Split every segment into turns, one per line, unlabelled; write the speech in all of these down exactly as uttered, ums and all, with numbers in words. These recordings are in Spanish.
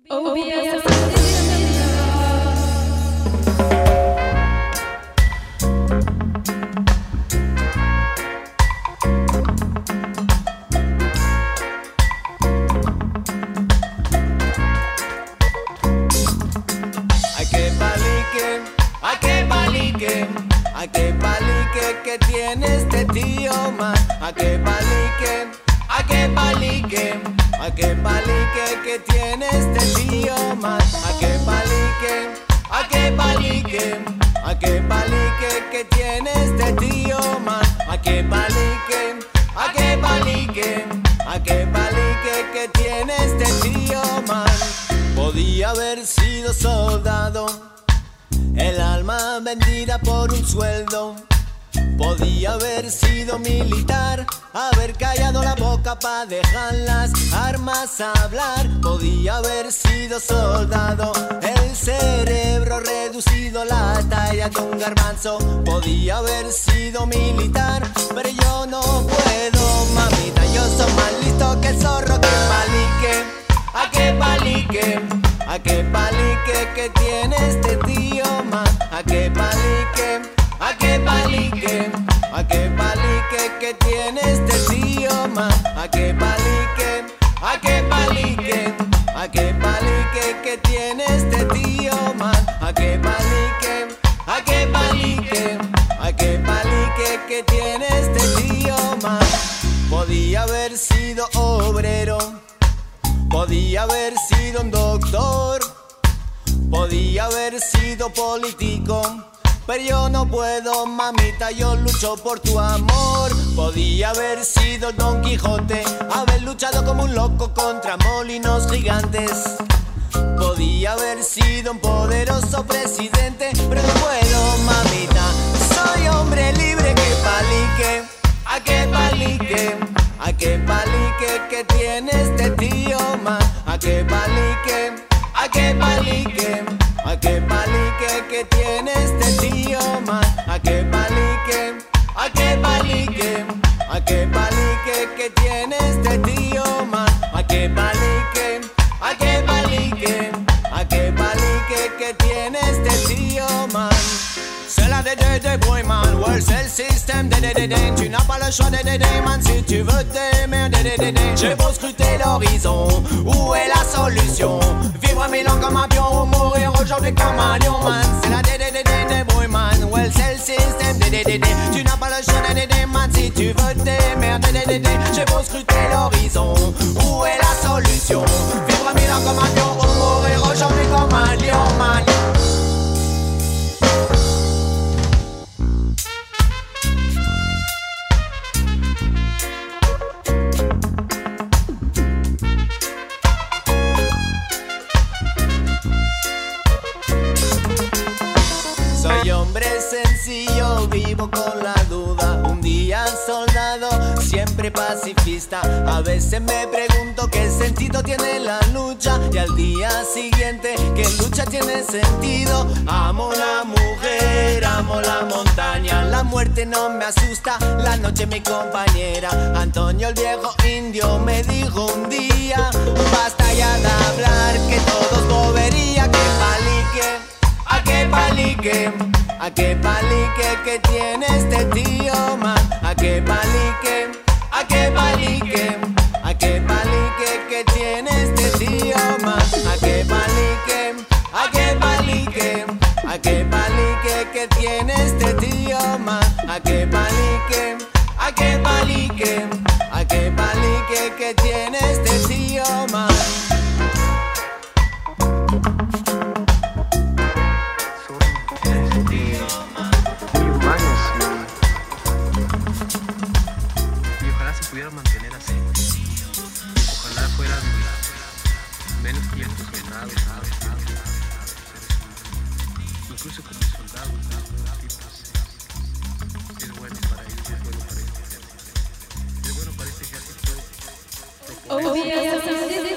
O B S.
Ay, que palique, ay, que palique, ay, que palique que tiene este tío man. Ay, que palique, ay, que palique, ay, que palique que tiene este tío man. Ay, que palique, ay, que palique, ay, que palique que tiene este tío man. Ay, que palique, ay, que palique, ay, que palique que tiene este tío man. Podía haber sido soldado, el alma vendida por un sueldo. Podía haber sido militar, haber callado la boca pa' dejar las armas hablar. Podía haber sido soldado, el cerebro reducido, la talla de un garbanzo. Podía haber sido militar, pero yo no puedo, mamita. Yo soy más listo que el zorro que palique. A que palique, a que palique que tiene este tío man. A que palique, a que palique, a que palique que tiene este tío man. A que palique, a que palique, a que palique que tiene este tío man. A que palique, a que palique, a que palique que tiene este tío man. Podía haber sido obrero, podía haber sido un doctor, podía haber sido político, pero yo no puedo, mamita, yo lucho por tu amor. Podía haber sido el Don Quijote, haber luchado como un loco contra molinos gigantes. Podía haber sido un poderoso presidente, pero no puedo, mamita, soy hombre libre. Que palique, a que palique, a que palique que tiene este tío man. A que palique, a que palique, a que palique que tiene este tío man. A que palique, a que palique, a que palique que tiene este tío man. A que palique, a que palique, a que palique que tiene este tío man. C'est la D D D boy man, ouais c'est le système D D D D. Tu n'as pas le choix D D D man si tu veux t'aimer D D D D. J'ai beau scruter l'horizon, où est la solution? Vivre mille ans comme un pion ou mourir aujourd'hui comme un lion man. C'est la D D D D boy man, ouais c'est le système D D D D. Tu n'as pas le choix D D D man si tu veux t'aimer D D D D. J'ai beau scruter l'horizon, où est la solution? Vivre mille ans comme un pion ou mourir aujourd'hui comme un lion man. Soy hombre sencillo, vivo con la duda. Un día soldado, siempre pacifista. A veces me pregunto qué sentido tiene la lucha, y al día siguiente qué lucha tiene sentido. Amo la mujer, amo la montaña. La muerte no me asusta, la noche mi compañera. Antonio el viejo indio me dijo un día: basta ya de hablar, que todos bobería. Que palique, a que palique, a que palique que tiene este tío man. A que palique, a que palique, a que palique que tiene este tío man. A que palique, a que palique, a que palique que tiene este tío man. A que palique, a que palique, a que palique que tiene este tío man.
Mantener así. Ojalá fueran menos tiempos soldados, incluso como soldados, tipos. Es bueno para ellos, es bueno para este ejército. Es bueno para este ejército.
O B S.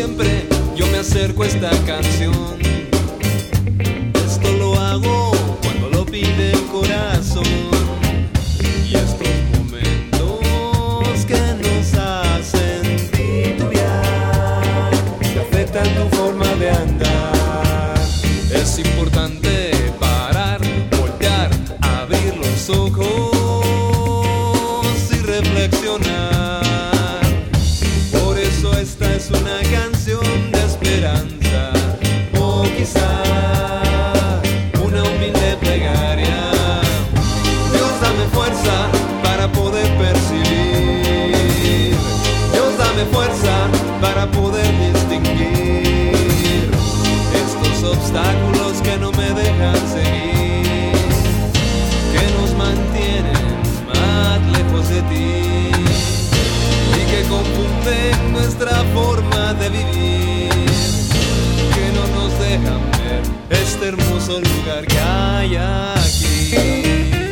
siempre yo me acerco a esta canción. Esto lo hago cuando lo pide el corazón. Y estos momentos que nos hacen titubear te afectan tu forma de andar. Es importante parar, voltear, abrir los ojos y reflexionar. Por eso esta es una canción de esperanza, o quizá una humilde plegaria. Dios, dame fuerza para poder percibir. Dios, dame fuerza para poder distinguir estos obstáculos que no me dejan seguir, que nos mantienen más lejos de ti y que confunden nuestra forma de vivir, que no nos dejan ver este hermoso lugar que hay aquí.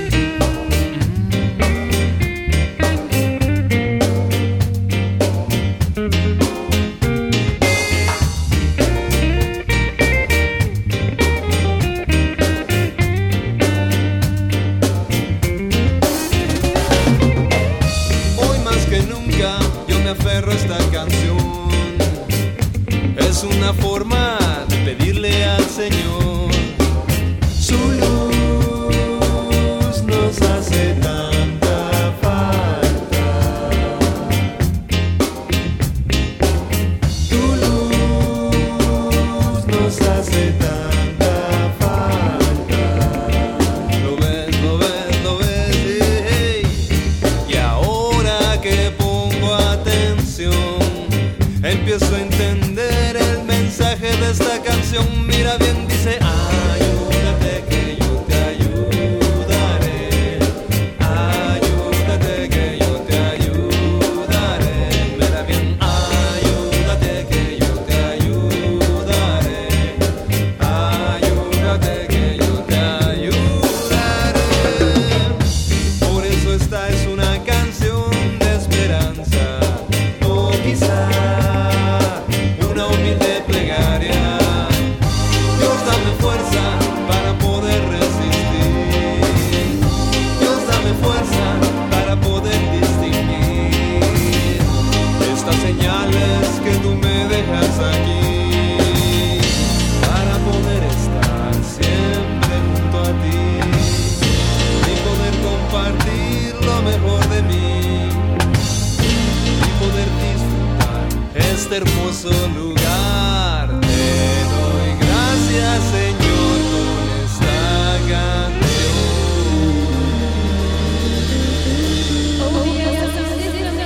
Aferro a esta canción, es una forma de pedirle al Señor. Su luz nos hace tanta falta, tu luz nos hace tanta falta. Lo ves, lo ves, lo ves, hey. Y ahora que empiezo a entender el mensaje de esta canción. Mira bien, dice: ayúdate que yo te ayudaré, ayúdate que yo te ayudaré. Mira bien, ayúdate que yo te ayudaré, ayúdate que yo te ayudaré. Por eso esta es una canción de esperanza, o quizá una humilde plegaria. Dios, dame fuerza para poder resistir. Dios, dame fuerza para poder distinguir estas señales que tú me dejas aquí, para poder estar siempre junto a ti y poder compartir lo mejor de mí y poder disfrutar este hermoso lugar. Te doy gracias, Señor, con esta canción.
Oh, yes, yes, yes, yes, yes.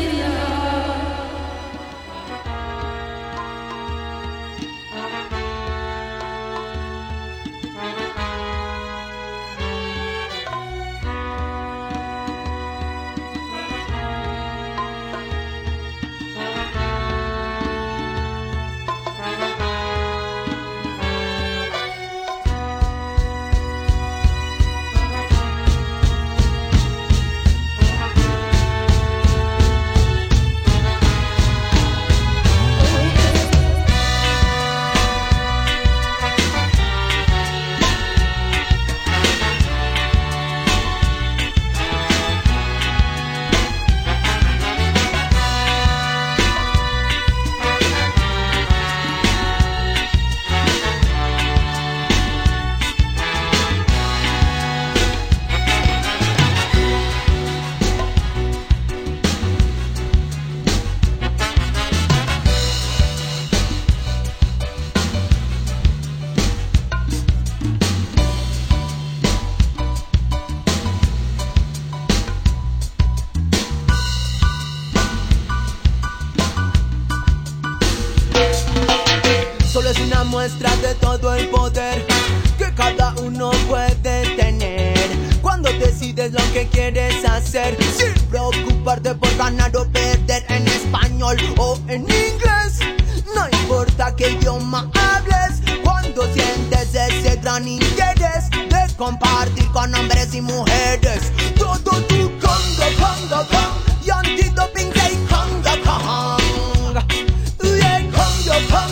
Solo es una muestra de todo el poder que cada uno puede tener cuando decides lo que quieres hacer, sin preocuparte por ganar o perder, en español o en inglés. No importa qué idioma hables, cuando sientes ese gran interés de compartir con hombres y mujeres. Todo tu Congo, Congo, Congo, y antidoping say Congo, Congo, yeah, Congo, Congo.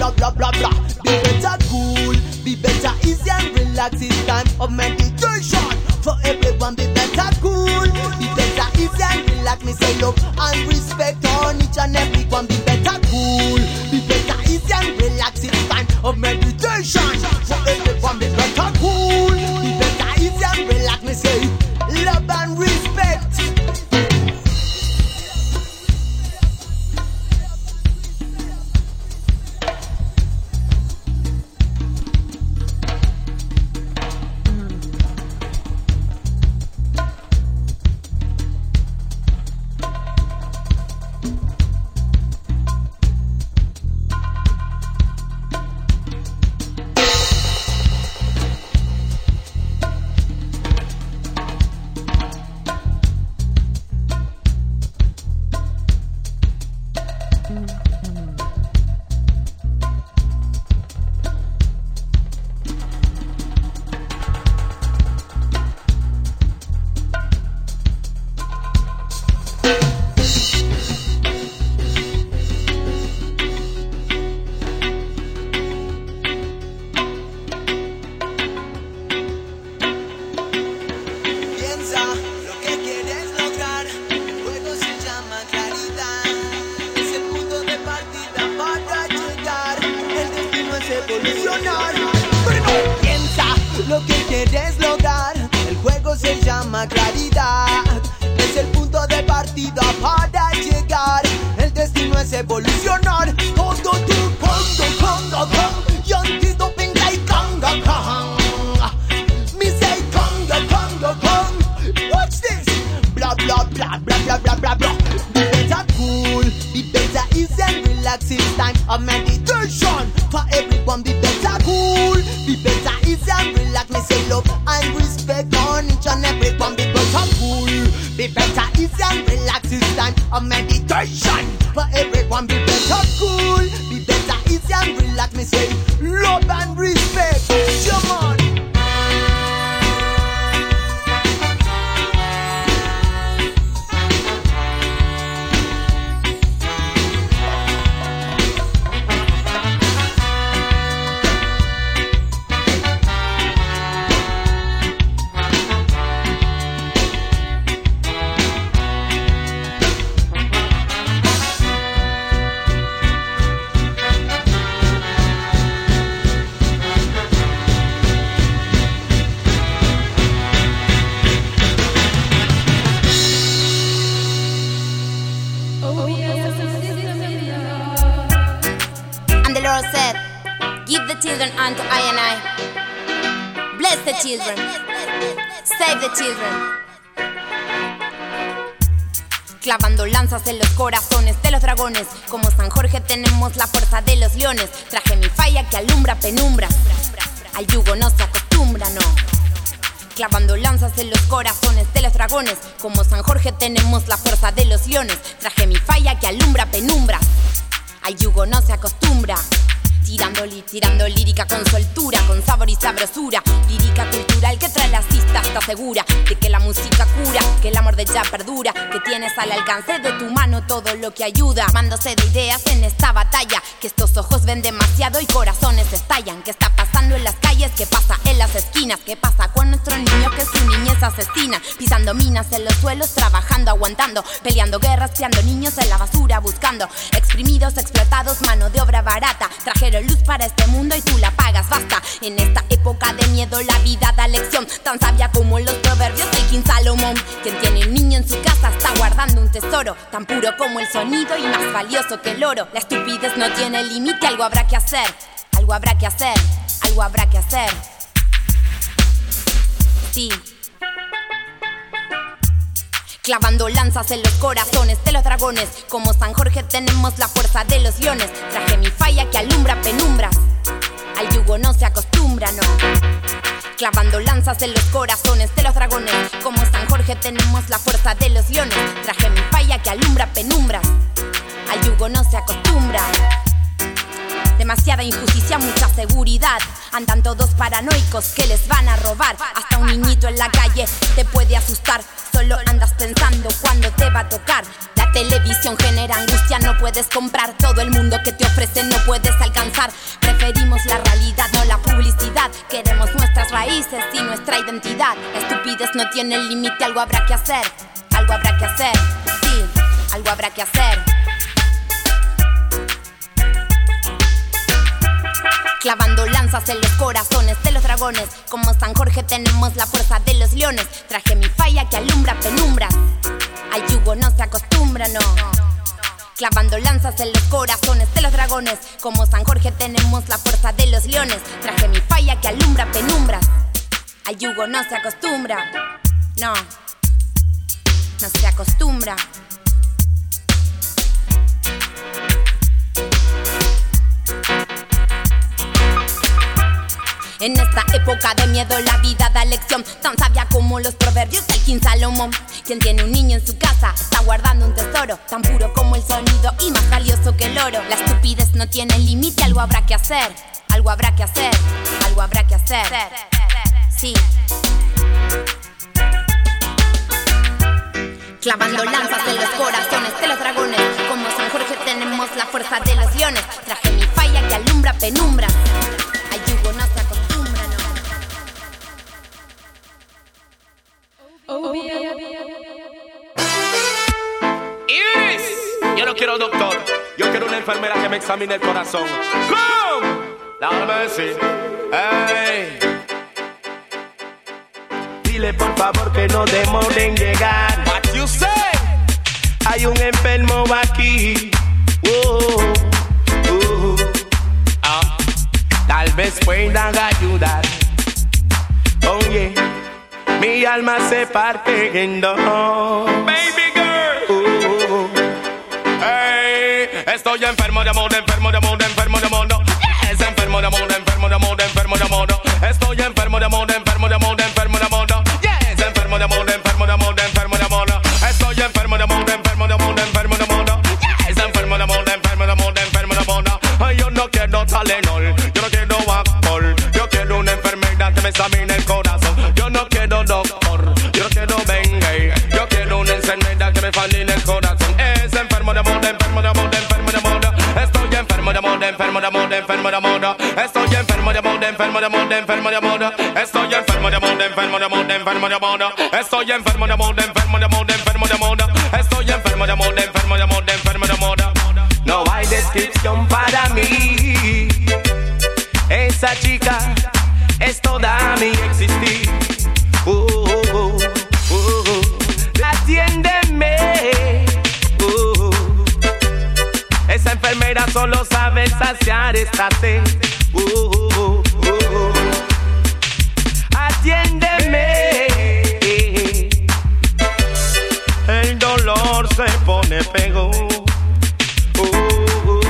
blah blah blah blah. Be better cool, be better easy and relax. It's time of meditation. For everyone be better cool, be better easy and relax. Me say love and respect on each and every one. Be better cool, be better easy and relax. It's time of meditation. For everyone be better cool, be better easy and relax. Me say love and respect.
Clavando lanzas en los corazones de los dragones, como San Jorge tenemos la fuerza de los leones. Traje mi falla que alumbra penumbra, al yugo no se acostumbra, no. Clavando lanzas en los corazones de los dragones, como San Jorge tenemos la fuerza de los leones. Traje mi falla que alumbra penumbra, al yugo no se acostumbra. Tirando, li, tirando lírica con soltura, con sabor y sabrosura. Lírica cultural que trae la cista, está segura de que la música cura, que el amor de ya perdura, que tienes al alcance de tu mano todo lo que ayuda. Armándose de ideas en esta batalla, que estos ojos ven demasiado y corazones estallan. ¿Qué está pasando en las calles? ¿Qué pasa en las esquinas? ¿Qué pasa con nuestro niño que su niñez asesina? Pisando minas en los suelos, trabajando, aguantando, peleando guerras, criando niños en la basura, buscando exprimidos, explotados, mano de obra barata. Trajeron luz para este mundo y tú la pagas, basta. En esta época de miedo la vida da lección, tan sabia como los proverbios del King Salomón. Quien tiene un niño en su casa está guardando un tesoro, tan puro como el sonido y más valioso que el oro. La estupidez no tiene límite, algo habrá que hacer, algo habrá que hacer, algo habrá que hacer. Sí. Clavando lanzas en los corazones de los dragones, como San Jorge tenemos la fuerza de los leones. Traje mi falla que alumbra penumbras, al yugo no se acostumbra, no. Clavando lanzas en los corazones de los dragones, como San Jorge tenemos la fuerza de los leones. Traje mi falla que alumbra penumbras, al yugo no se acostumbra. Demasiada injusticia, mucha seguridad. Andan todos paranoicos que les van a robar. Hasta un niñito en la calle te puede asustar. Solo andas pensando cuándo te va a tocar. La televisión genera angustia, no puedes comprar todo el mundo que te ofrece, no puedes alcanzar. Preferimos la realidad, no la publicidad. Queremos nuestras raíces y nuestra identidad. La estupidez no tiene límite, algo habrá que hacer. Algo habrá que hacer, sí, algo habrá que hacer. Clavando lanzas en los corazones de los dragones. Como San Jorge tenemos la fuerza de los leones. Traje mi falla que alumbra penumbras. Al yugo no se acostumbra, no. Clavando lanzas en los corazones de los dragones. Como San Jorge tenemos la fuerza de los leones. Traje mi falla que alumbra penumbras. Al yugo no se acostumbra, no. No se acostumbra. En esta época de miedo la vida da lección, tan sabia como los proverbios del King Salomón. Quien tiene un niño en su casa está guardando un tesoro, tan puro como el sonido y más valioso que el oro. La estupidez no tiene límite, algo habrá que hacer. Algo habrá que hacer, algo habrá que hacer. Sí. Clavando lanzas en los corazones de los dragones. Como San Jorge tenemos la fuerza de los leones. Traje mi falla que alumbra penumbra. Al yugo no se acostumbra, no.
Oh, yeah.
Iris, yo no quiero doctor, yo quiero una enfermera que me examine el corazón. ¡Come! Dame decir, hey. Dile por favor que no demore en llegar. What you say? Hay un enfermo aquí. Uh, uh, uh. Tal vez puedan ayudar. Oye, mi alma se parte en dos. Baby girl. Uh, hey. Estoy enfermo de amor, enfermo de amor, enfermo de amor. Yes, enfermo de amor, enfermo de amor, enfermo de amor. Estoy enfermo de amor, enfermo de amor, enfermo de amor. Yes, enfermo de amor, enfermo de amor, enfermo de amor. Estoy enfermo de amor, enfermo de amor, enfermo de amor. Yes, enfermo de amor, enfermo de amor, enfermo de amor. Ay, yo no quiero Tylenol, yo no quiero alcohol. Yo quiero una enfermera que me examine el corazón. Yo no quiero doctor, yo no quiero Bengay. Yo quiero una enfermera que me fascine el corazón. Es enfermo de amor, enfermo de amor, enfermo de amor. Estoy enfermo de amor, enfermo de amor, enfermo de amor. Estoy enfermo de amor, enfermo de amor, enfermo de amor. Estoy enfermo de amor, enfermo de amor, enfermo de amor. Estoy enfermo de amor, enfermo de amor, enfermo de amor. Estoy enfermo de amor, enfermo de amor, enfermo de amor. No hay descripción para mí. Esa chica es toda mi existir. Uh, uh, uh, uh, uh. Atiéndeme. Uh, uh. Esa enfermera solo sabe saciar esta sed. Uh, uh, uh, uh. Atiéndeme. El dolor se pone pego. Uh, uh, uh.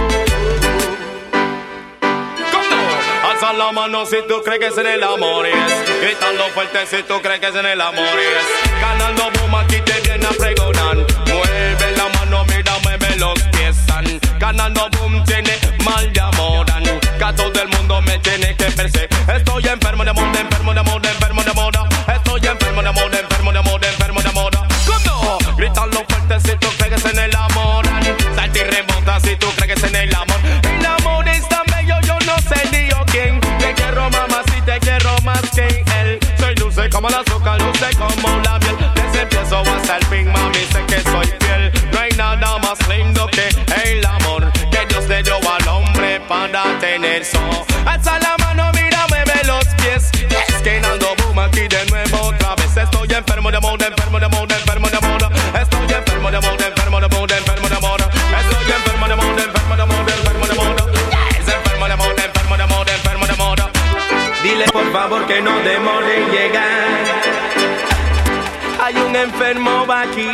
Alza la mano si tú crees que es en el amor, yes. Gritando fuerte si tú crees que es en el amor, yes. Ganando boom aquí te viene a pregonar. Mueve la mano, mira, mueve los pies. Ganando boom tiene mal de amor. Que todo el mundo me tiene que perseguir. Estoy enfermo de amor, enfermo de amor, enfermo de amor. Estoy enfermo de amor, enfermo de amor, enfermo de amor. ¿Cómo? Gritando fuerte si tú crees que es en el amor. Salta y remonta si tú crees que es en el amor. El amor es tan bello, yo no sé ni yo quién. Te quiero mamá si te quiero más que él. Soy dulce como el azúcar, dulce como la miel. Desde empiezo hasta el fin, mami, sé que soy fiel. No hay nada más lindo que el amor que Dios le dio al hombre para tener so. Alza la mano, mira, mueve los pies. Es que ando boom aquí de nuevo otra vez. Estoy enfermo de amor, enfermo de amor, enfermo de amor. Estoy enfermo de amor, enfermo de amor, enfermo de amor. Estoy enfermo de amor, enfermo de amor, enfermo de amor. Es enfermo de amor, enfermo de amor, enfermo de amor. Dile por favor que no demore en llegar. Hay un enfermo aquí.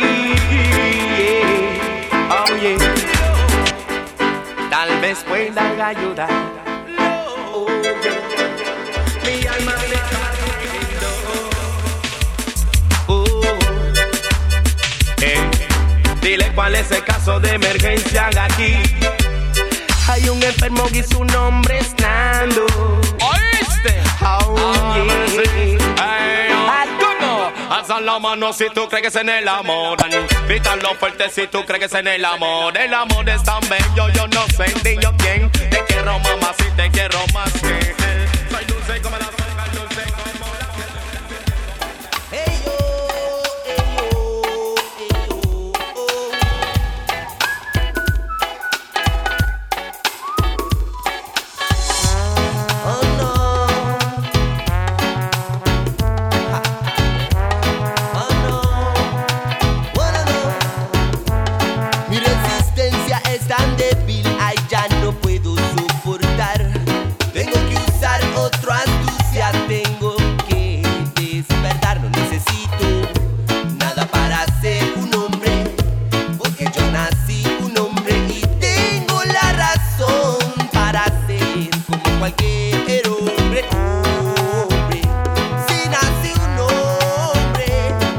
Oh yeah. Tal vez puedan ayudar. Oh, yeah. Mi alma me está pidiendo. Oh. Eh. Dile cuál es el caso de emergencia aquí. Hay un enfermo y su nombre es Nando. ¿Oíste? Oh, yeah. Hey, oh. Alza la mano si tú crees que es en el amor. Grítalo fuerte si tú crees que es en el amor. El amor es tan bello, yo no sé ni yo quién. Te quiero mamá si te quiero más que él. Soy dulce como la boca, dulce como la piel.
Hey yo, hey yo, hey yo, oh. Oh no. Ha. Oh no. Wanna know. Mi resistencia es tan débil, ay ya no puedo soportar. Tengo que usar otra astucia, tengo que despertar. No necesito nada para ser un hombre, porque yo nací un hombre y tengo la razón para ser como cualquier hombre. Hombre, si nací un hombre,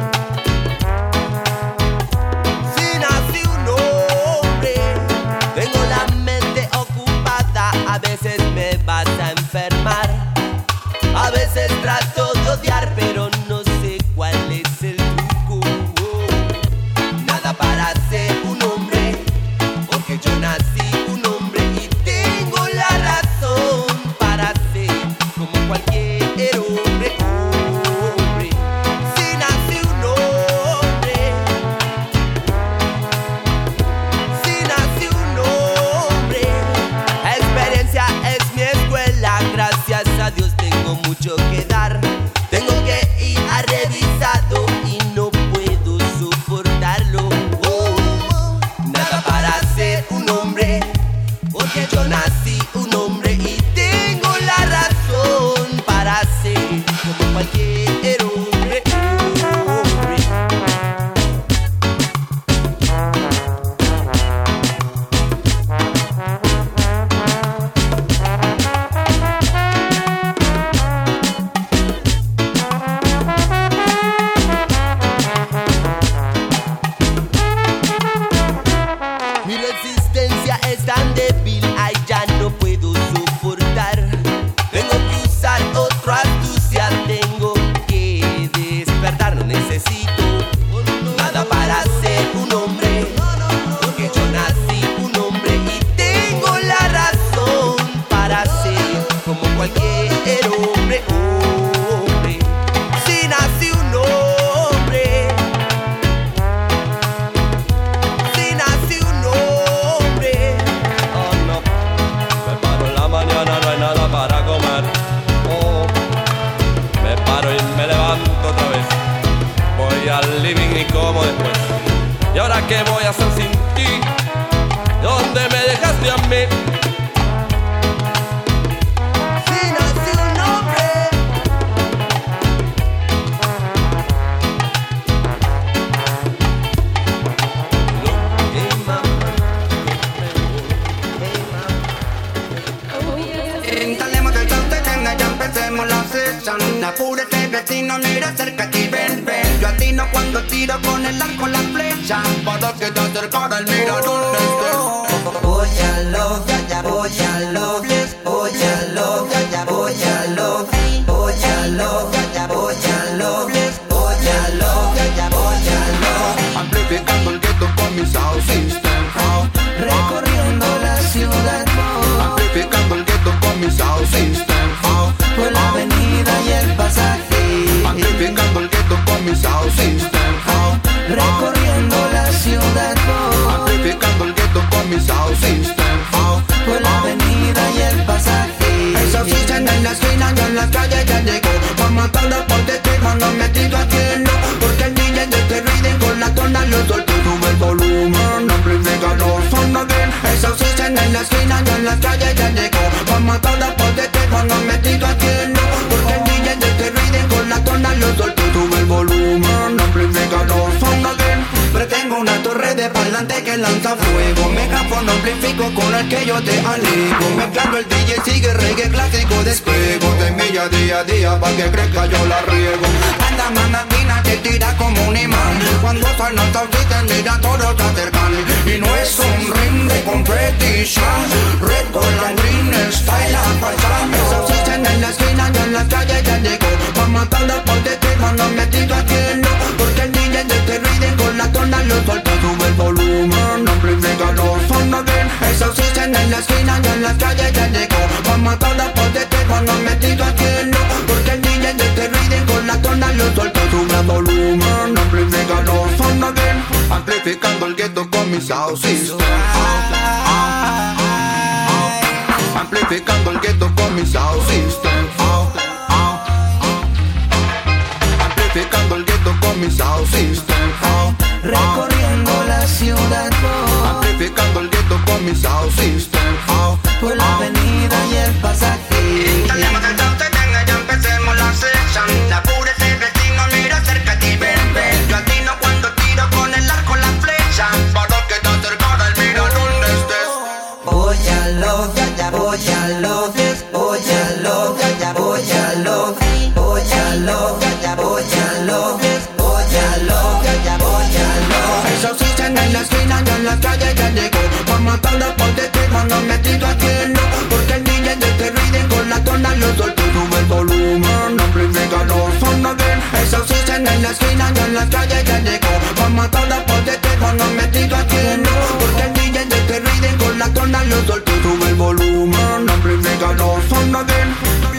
si nací un hombre, tengo la mente ocupada, a veces me vas a enfermar, a veces trato de odiar, pero no sé cuál es el truco. Nada para ser un hombre, porque yo nací un hombre y tengo la razón para ser como cualquier hombre. Hombre, si nací un hombre, si nací un hombre, experiencia es mi escuela, gracias a Dios tengo mucho que dar. Tengo que ir a revisado y no puedo soportarlo. Oh, nada para ser un hombre, porque yo nací un hombre y tengo la razón para ser como cualquier hombre. Hombre. Mi resistencia es tan débil, ay ya no puedo soportar. Tengo que usar otra astucia, tengo que despertar. No necesito nada para ser un hombre, porque yo nací un hombre y tengo la razón para ser como cualquier hombre. Hombre, si nací un hombre, si nací un hombre.
Oh no, me paro en la mañana, no hay nada para comer. Oh, me paro y me levanto otra vez. Voy al living y como después. ¿Y ahora qué voy a hacer sin ti? ¿Dónde me dejaste a mí?
Si nací un hombre, hey mamá, hey mamá.
Instalemos el show de tenga, ya empecemos la sesión. Apúrate vecino, mira acerca aquí, ven, ven. Yo atino cuando tiro con el arco la flecha, para que te acercara el mira donde estés.
Óyalo, óyalo, óyalo, óyalo, óyalo, óyalo, óyalo, óyalo.
Amplificando el ghetto con mi sound system.
Recorriendo la ciudad,
Amplificando el ghetto con mi sound system.
por la avenida y el pasaje.
Amplificando el ghetto con mi sound system.
Recorriendo la ciudad,
Amplificando el ghetto con mi sound system.
por la avenida y el pasaje.
Eso sí, en la esquina y en la calle ya llegó. Vamos a matarlo porque te mando metido aquí no. Porque el D J de este reading con la tona lo soltó. Sube el volumen, amplifica los son again. Eso sí, en la esquina y en la calle ya llegó. Vamos a matarlo porque te mando metido aquí no. Porque el D J de este reading con la tona lo soltó. Sube el volumen, amplifica los son again. Pero tengo una torre de parlante que lanza fuego. Megáfono amplifico con el que yo te alego. Mezclando el D J sigue reggae clásico despego. De milla día a día pa' que crezca yo la riego. Anda mandaquina que tira como un imán. Cuando suena el sausita mira todos se acercan. Y no es un ring de competición. Red con la green style a pasar. Eso sí en la esquina y en la calle ya llegó. Pa' matarla por detrás no metido aquí no. en la esquina y en la calle ya llegó. Vamos a todas por detrás, nos metido haciendo. Porque el D J de este riding con la tona lo soltó. Sube el volumen, amplifícalo, son again. Amplificando el gueto con mi sound system. Amplificando el gueto con mi sound system. Amplificando el gueto con mi sound system.
Recorriendo la ciudad, oh.
Amplificando el gueto con mi sound system.
Por la avenida y el pasaje.
Instalemos el sound system, ya empecemos la session. Apúrese vecino, mira cerca de ti, ven, ven. Yo atino cuando tiro con el arco la flecha. Para que te acercara y mira donde estés.
Óyalo, ya ya, óyalo, óyalo, ya ya, óyalo, óyalo, ya ya, óyalo, óyalo, ya ya, óyalo.
Eso sí, en la esquina y en la calle ya llegó. Vamos a todas por detrás, nos metido haciendo. Porque el D J de este riding con la tona lo soltó. Sube el volumen, amplifícalo, son again. Eso sí, en la esquina y en la calle ya llegó. Vamos a todas por detrás, nos metido haciendo. Porque el D J de este riding con la tona lo soltó. Sube el volumen, amplifícalo, son again.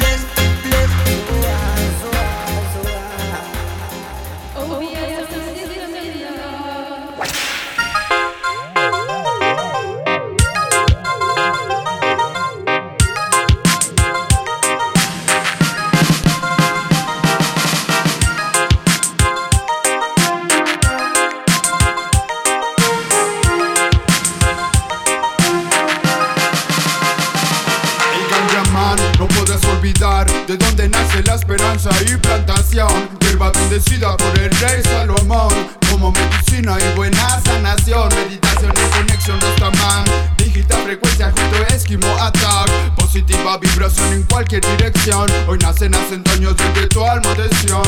De donde nace la esperanza y plantación, hierba bendecida por el rey Salomón, como medicina y buena sanación, meditación y conexión Rastaman, dígita frecuencia junto a Eskimo Attack, positiva vibración en cualquier dirección, hoy nacen años de ritual moderación.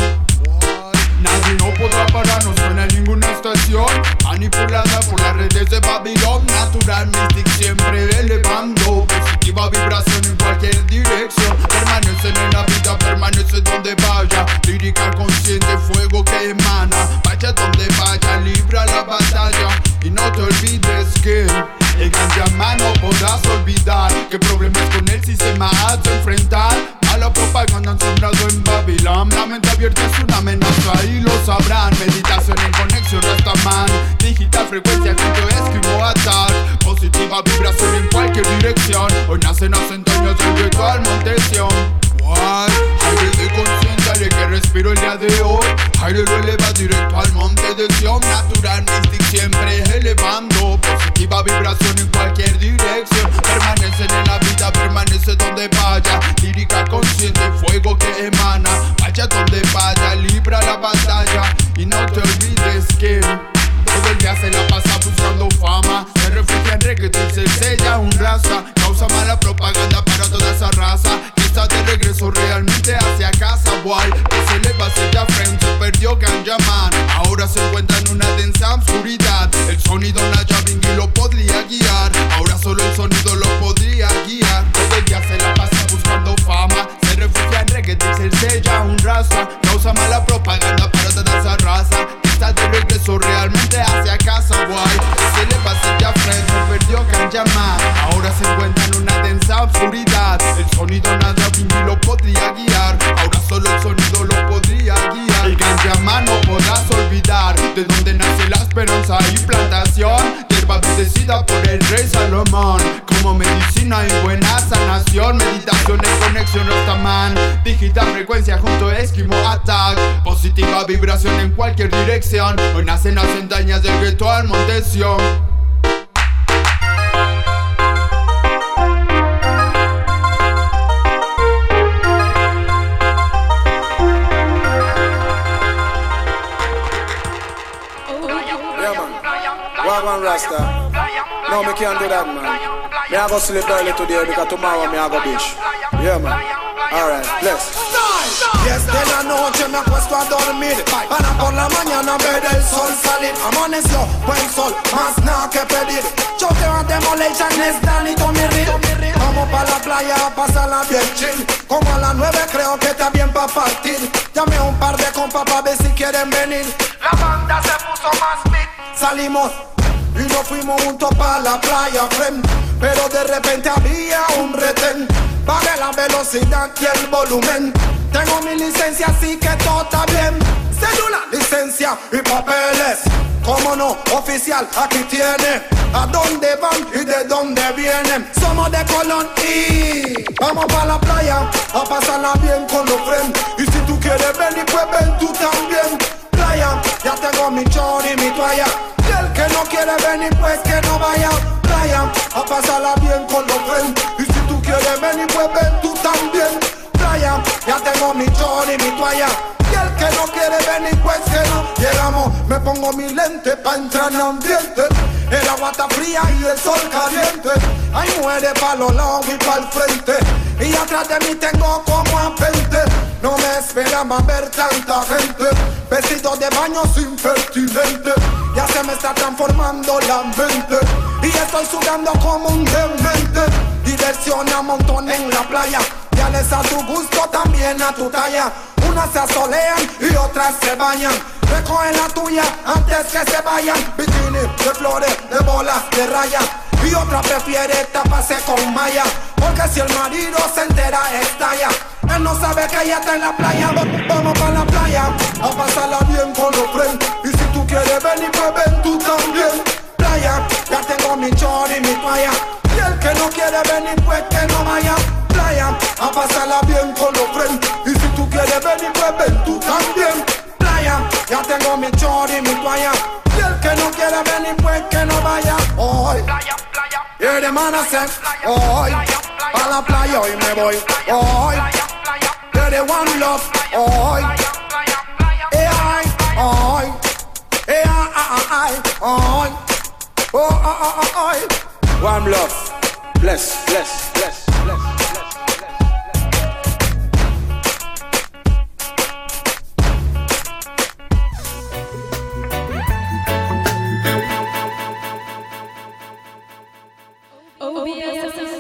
Nadie no podrá pararnos, suena en ninguna estación manipulada por las redes de Babilón. Natural Mystic siempre elevando positiva vibración en cualquier dirección. Permanecen en la vida, permanece donde vaya. Lírica consciente, fuego que emana. Vaya donde vaya, libra la batalla. Y no te olvides que el gran llama no podrás olvidar que problemas con el sistema has de enfrentar. A la propaganda han sembrado en Babilón. La mente abierta es una amenaza y lo sabrán. Meditación en conexión Rastaman, digital frecuencia junto a Eskimo Attack, positiva vibración en cualquier dirección. Hoy nacen años del ritual Montesión. Aire de conciencia, aire que respiro el día de hoy. Aire lo eleva directo al monte de Sion. Natural Mystic siempre elevando positiva vibración en cualquier dirección. Permanecen en la vida, permanece donde vaya. Lírica consciente, fuego que emana. Vaya donde vaya, libra la batalla. Y no te olvides que todo el día se la pasa buscando fama. Se refugia en reggaetón, se sella un raza. Causa mala propaganda para toda esa raza que está de regreso realmente hacia casa. Boy, que se eleva hacia frente, se perdió Ganja Man. Ahora se encuentra en una densa oscuridad. El sonido Naya Bingi lo podría guiar. Ahora solo el sonido lo podría guiar. Todo el día se la pasa buscando fama. Se refugia en reggaetón, se sella un raza. Causa mala propaganda para toda esa raza que está de regreso realmente hacia casa. Boy, que se eleva hacia frente, se perdió Ganja Man. Ahora se encuentra en una densa oscuridad. El sonido Naya Bingi lo podría guiar. Ahora solo el sonido lo podría guiar. El Ganja Man no podrás olvidar de donde nace la esperanza y plantación, hierba bendecida por el rey Salomón, como medicina y buena sanación. Meditación en conexión Rastaman, digital frecuencia junto a Eskimo Attack, positiva vibración en cualquier dirección. Hoy nacen las entrañas del ritual Montesión.
Wagwan Rasta. No, me can't do that, man. Me I go sleep early today because tomorrow me I go beach. Yeah, man. Alright, bless.
Yes, de la noche me acuesto a dormir. Para por la mañana ver el sol salir. Amaneció buen sol, más nada que pedir. Choqueo a Demolition, es Danito mi río. Vamos pa' la playa a pasarla bien chill. Como a las nueve creo que está bien pa' partir. Llamé a un par de compas pa' ver si quieren venir. La banda se puso más big. Salimos y nos fuimos juntos para la playa, friend. Pero de repente había un retén. Bajé la velocidad y el volumen. Tengo mi licencia, así que todo está bien. Cédula, licencia y papeles. Cómo no, oficial, aquí tiene. ¿A dónde van y de dónde vienen? Somos de Colón y vamos para la playa a pasarla bien con los friends. Y si tú quieres venir, pues ven tú también. Playa, ya tengo mi chor y mi toalla. Y el que no quiere venir, pues que no vaya. Playa, a pasarla bien con los friends. Y si tú quieres venir, pues ven tú también. Playa, ya tengo mi chor y mi toalla. Y el que no quiere venir, pues que no. Llegamos, me pongo mi lente pa' entrar en ambiente. El agua está fría y el sol caliente. Hay mujeres pa' los lados y pa' el frente. Y atrás de mí tengo como a veinte. No me esperaba ver tanta gente. Vestido de baño impertinente. Ya se me está transformando la mente. Y estoy sudando como un demente. Diversión a montón en la playa. Ya les a tu gusto, también a tu talla. Unas se asolean y otras se bañan. Recogen la tuya antes que se vayan. Bikini de flores, de bolas, de raya. Y otra prefiere taparse con malla. Porque si el marido se entera, estalla. Él no sabe que ella está en la playa. Vamos para la playa a pasarla bien con los friends. Y si tú quieres venir, pues ven tú también. Playa, ya tengo mi chor y mi toalla. Y el que no quiere venir, pues que no vaya. Playa, a pasarla bien con los friends. Y si tú quieres venir, pues ven tú también. Playa, ya tengo mi chor y mi toalla. Y el que no quiere venir, pues que no vaya. Hoy, playa, playa. Y de Manasek, hoy, a la playa hoy me voy. Hoy, de One Love, hoy. Eh, ay, hoy. Eh, ay, ay, hoy. Oh, oh, oh, oh.
One Love. Bless, bless, bless, bless.
O B S System.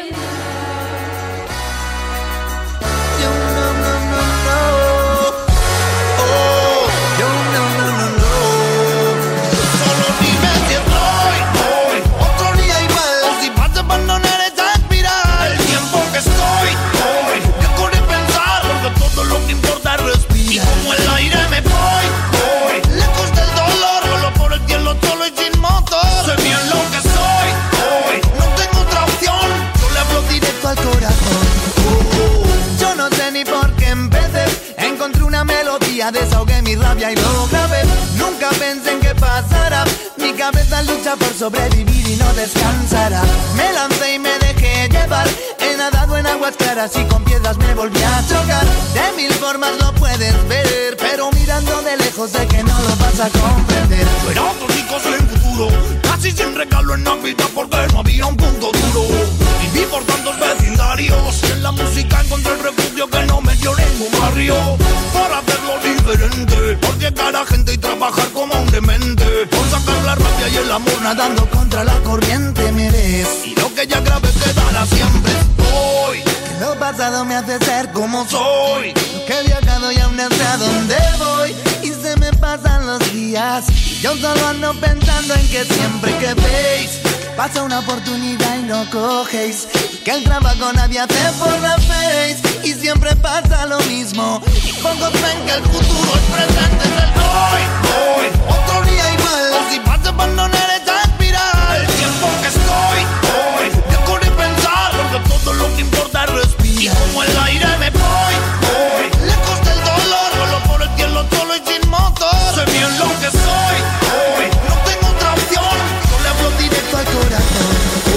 Desahogué mi rabia y lo grabé. Nunca pensé en que pasara. Mi cabeza lucha por sobrevivir y no descansará. Me lancé y me dejé llevar. He nadado en aguas claras y con piedras me volví a chocar. De mil formas lo puedes ver, pero mirando de lejos sé que no lo vas a comprender.
Verás dos chicos en futuro, casi sin regalo en Navidad porque no había un punto duro. Viví por tantos vecindarios y en la música encontré el refugio que no me dio ningún barrio. Por hacerlo diferente, por llegar a gente y trabajar como un demente.
Por sacar la rabia y el amor nadando contra la corriente me ves.
Y lo que ya grabé quedará siempre. Hoy
que lo pasado me hace ser como soy. Lo que he viajado y aún no sé a dónde voy. Y se me pasan los días y yo solo ando pensando en que siempre que veis pasa una oportunidad y no cogéis. Que el trabajo nadie hace por la face. Y siempre pasa lo mismo. Y pocos ven que el futuro es presente, es el hoy.
Hoy,
otro día igual.
O si pasa por no eres a aspirar. El tiempo que estoy hoy, dejo de pensar porque todo lo que importa es respirar. Y como el aire me voy hoy,
lejos del dolor,
solo por el cielo solo y sin motor. Sé bien lo que soy hoy, no tengo otra opción. Yo le hablo directo al corazón.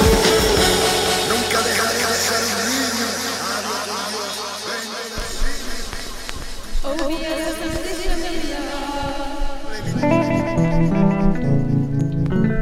Nunca dejaré de ser un niño.
O B S System.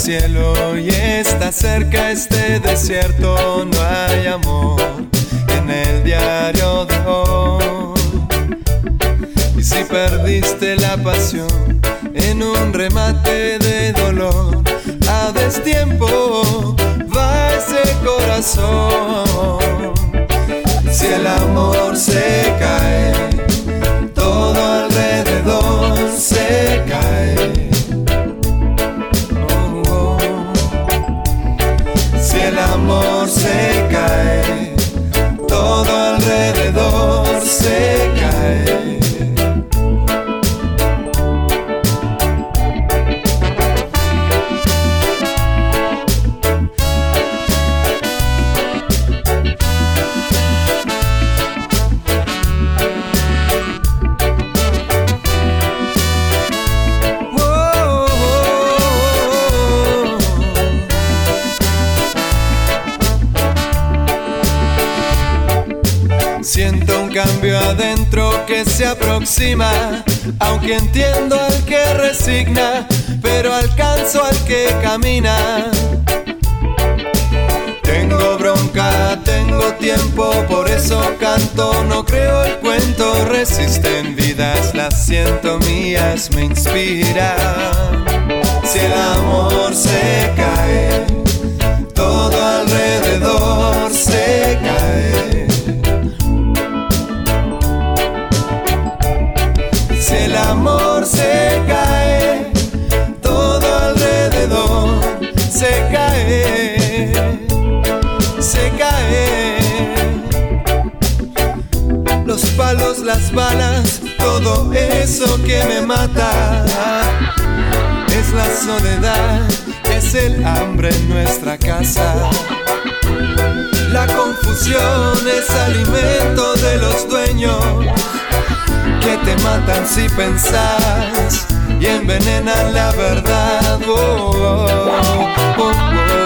cielo y está cerca este desierto. No hay amor en el diario de hoy. Y si perdiste la pasión en un remate de dolor, a destiempo va ese corazón. Si el amor se cae, todo alrededor se cae. Oh, oh. Si el amor se cae, todo alrededor se cae. Siento un cambio adentro que se aproxima, aunque entiendo al que resigna, pero alcanzo al que camina. Tengo bronca, tengo tiempo, por eso canto, no creo el cuento. Resisten vidas, las siento mías, me inspiran. Si el amor se cae, todo alrededor se cae. Si el amor se cae, todo alrededor se cae, se cae. Los palos, las balas, todo eso que me mata. Es la soledad, es el hambre en nuestra casa. La confusión es alimento de los dueños que te matan si pensás y envenenan la verdad. Oh, oh, oh, oh, oh.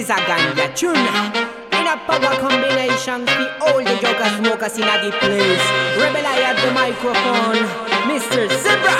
is a ganja tune. In a power combination, the all the yoga smokers in the place. Rebel I at the microphone, Mister Zebra.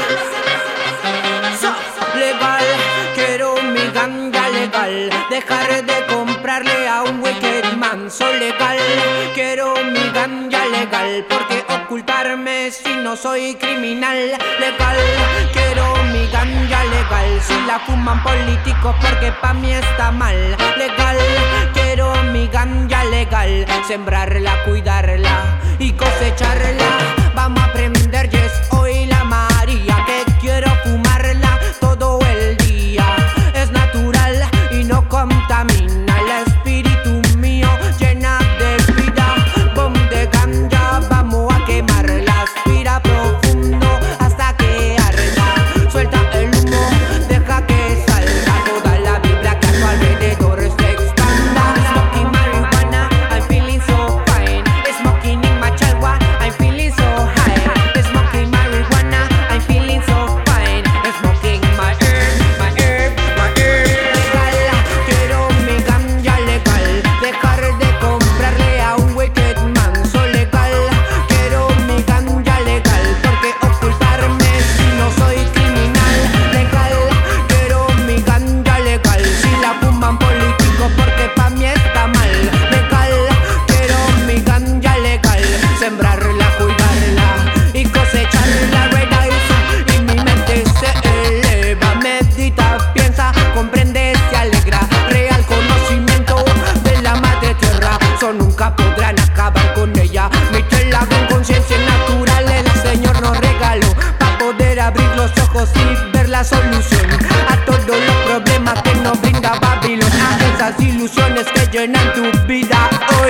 So, legal, quiero mi ganja legal. Dejar de comprarle a un wicked man. So legal, quiero mi ganja legal. Porque ocultarme si no soy criminal. Legal, quiero mi ganja legal. Si la fuman políticos porque pa' mí está mal. Legal, quiero mi ganja legal. Sembrarla, cuidarla y cosecharla. Vamos a aprender, yes, hoy la María. Que quiero fumarla todo el día. Es natural y no contamina. El espíritu mío llena de vida. Bom de ganja, vamos a quemarla. Aspira profundo hasta que arda. Suelta el humo, deja que salga toda la vibra que a tu alrededor se expanda. Smoking marijuana, I'm feeling so fine. Smoking in my chalwa, I'm feeling so high. Smoking marijuana, I'm feeling so fine. Smoking my herb, my herb, my herb. Legal, quiero mi ganja legal. Dejar de comprarle a un wicked man. So legal, quiero mi ganja legal. Porque ocultarme si no soy criminal. Legal, quiero mi ganja legal. Si la fuman políticos porque pa' mí está mal. Legal, quiero mi ganja legal. Sembrarla, cuidarla y cosecharla. Red eyes y mi mente se eleva. Medita, piensa, comprende, se alegra. Real conocimiento de la madre tierra. So nunca podrán acabar con ella. Mi chela con conciencia natural el Señor nos regaló. Pa' poder abrir los ojos y ver la solución a todos los problemas que nos brinda Babilón. A esas ilusiones que llenan tu vida hoy.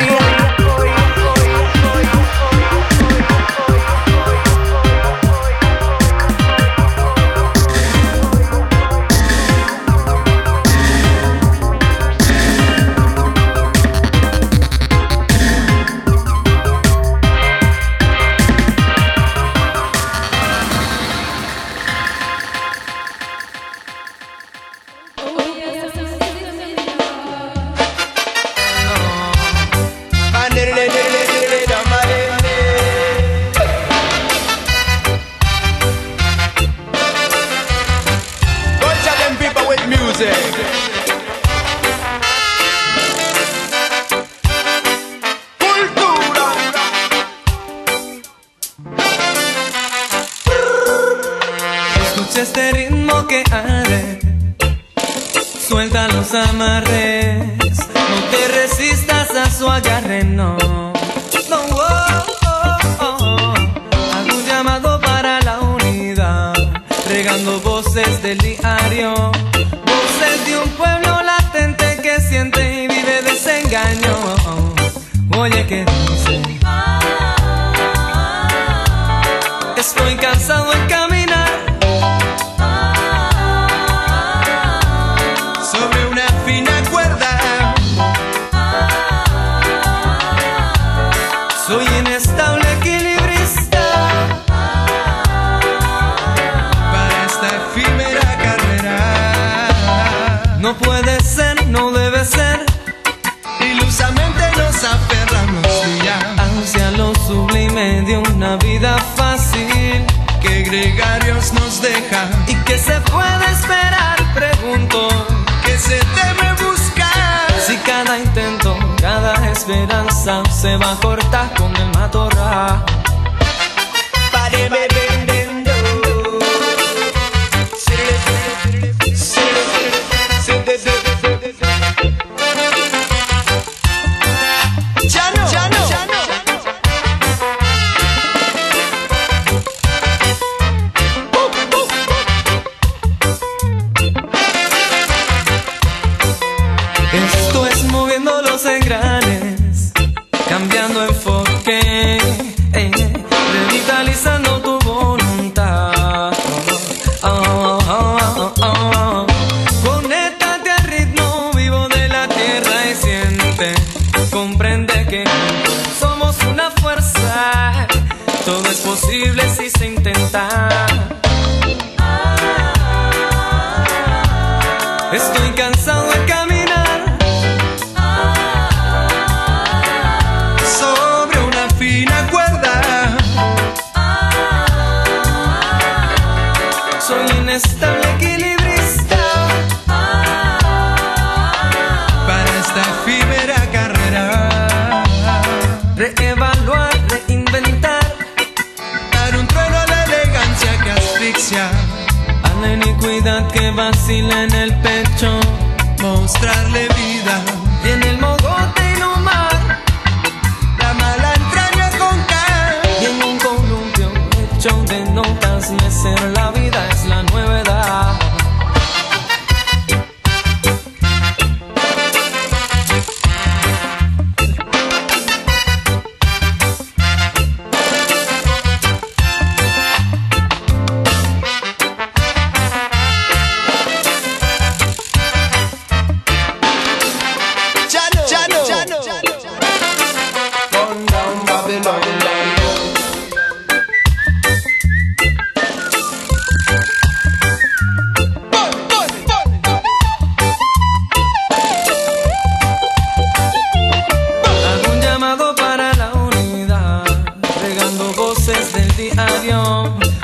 Bunch of them people with music. Cultura.
Escucha este ritmo que arde. Suelta los amarres. No te resistas a su agarre, no. No, oh, oh, oh. Hago un llamado para la unidad. Regando voces del diario. Voces de un pueblo latente que siente y vive desengaño. Oye, ¿qué dice? Estoy cansado de caminar sobre una fina cuerda. Soy inestable equilibrista para esta efímera carrera. No puede ser, no debe ser. Ilusamente nos aferramos ya hacia lo sublime de una vida fácil que gregarios nos deja. ¿Y qué se puede esperar? Pregunto. ¿Qué se debe buscar? Si cada intento, cada esperanza se va a cortar con el matorral. Pare, be, be, be, do. Ya no, ya no, ya no. Esto es moviendo los engranes, cambiando enfoque, eh, revitalizando tu voluntad. Oh, oh, oh, oh, oh. Conéctate al ritmo vivo de la tierra y siente, comprende que somos una fuerza. Todo es posible si se intenta. Estoy cansado de caminar promiscuidad que vacila en el pecho, mostrarle vida y en el mogote inhumar la mala entraña con K y en un columpio hecho de notas y ser la vida es la novedad. Del diario